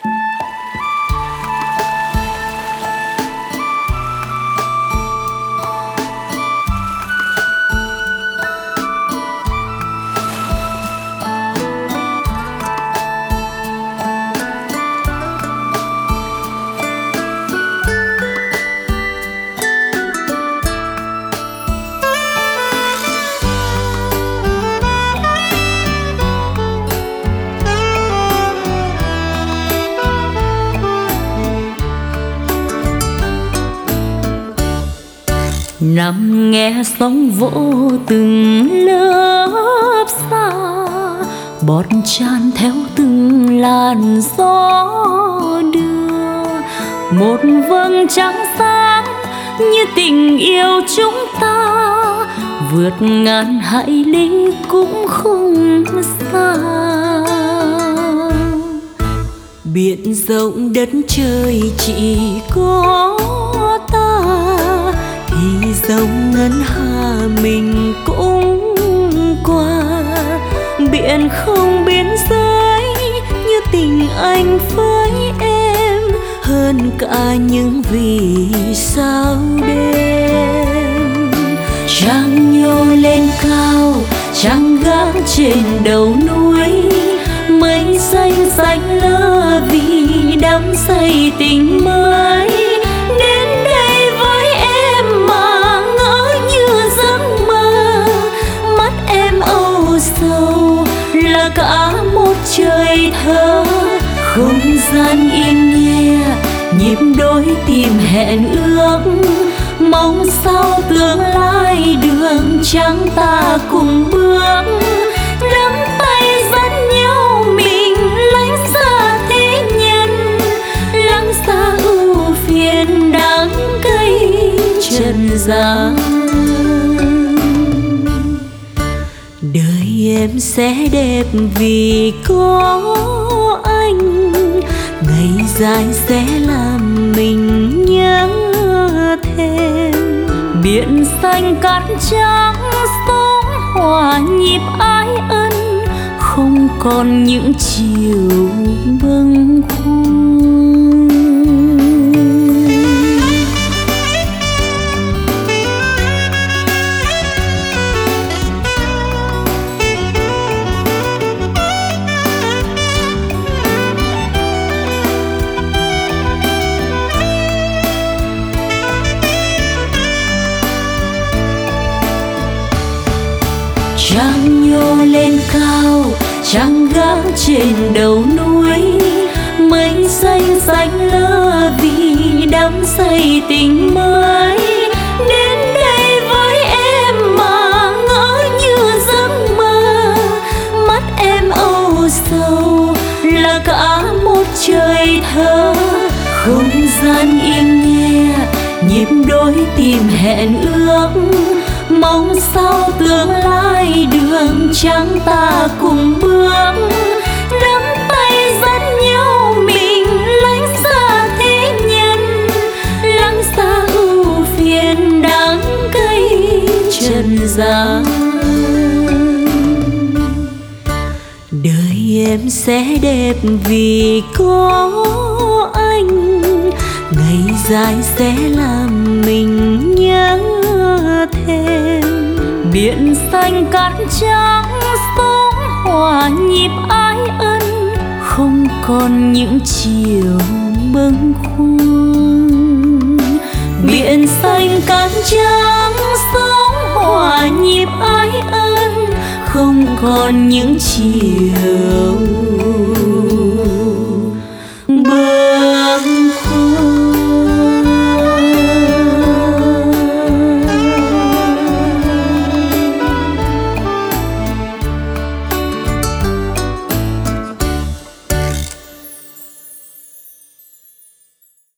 Nằm nghe sóng vỗ từng lớp xa, bọt tràn theo từng làn gió đưa. Một vầng trăng sáng như tình yêu chúng ta, vượt ngàn hải lý cũng không xa. Biển rộng đất trời chỉ có ta, thì dòng ngân hà mình cũng qua. Biển không biên giới như tình anh với em, hơn cả những vì sao đêm. Trăng nhô lên cao, trăng gác trên đầu núi, mây xanh xanh lơ vì đắm say tình mới. Đến đây với em mà ngỡ như giấc mơ, mắt em âu sầu là cả một trời thơ. Không gian im nghe nhịp đôi tim hẹn ước, mong sao tương lai đường trắng ta cùng bước. Nắm tay dẫn nhau mình lánh xa thế nhân, lắng xa ưu phiền đắng cay trần gian. Đời em sẽ đẹp vì có anh, ngày dài sẽ làm mình nhớ thêm. Biển xanh cát trắng sóng hòa nhịp ái ân, không còn những chiều bâng khuâng. Trăng nhô lên cao, trăng gác trên đầu núi, mây xanh xanh lơ vì đắm say tình mới. Đến đây với em mà ngỡ như giấc mơ, mắt em âu sầu là cả một trời thơ. Không gian im nghe nhịp đôi tim hẹn ước, mong sao tương lai đường trắng ta cùng bước. Nắm tay dẫn nhau mình lánh xa thế nhân, lắng xa ưu phiền đắng cay trần gian. Đời em sẽ đẹp vì có anh, ngày dài sẽ làm mình nhớ thêm. Biển xanh cát trắng sóng hòa nhịp ái ân, không còn những chiều bâng khuâng. Biển xanh cát trắng sóng hòa nhịp ái ân, không còn những chiều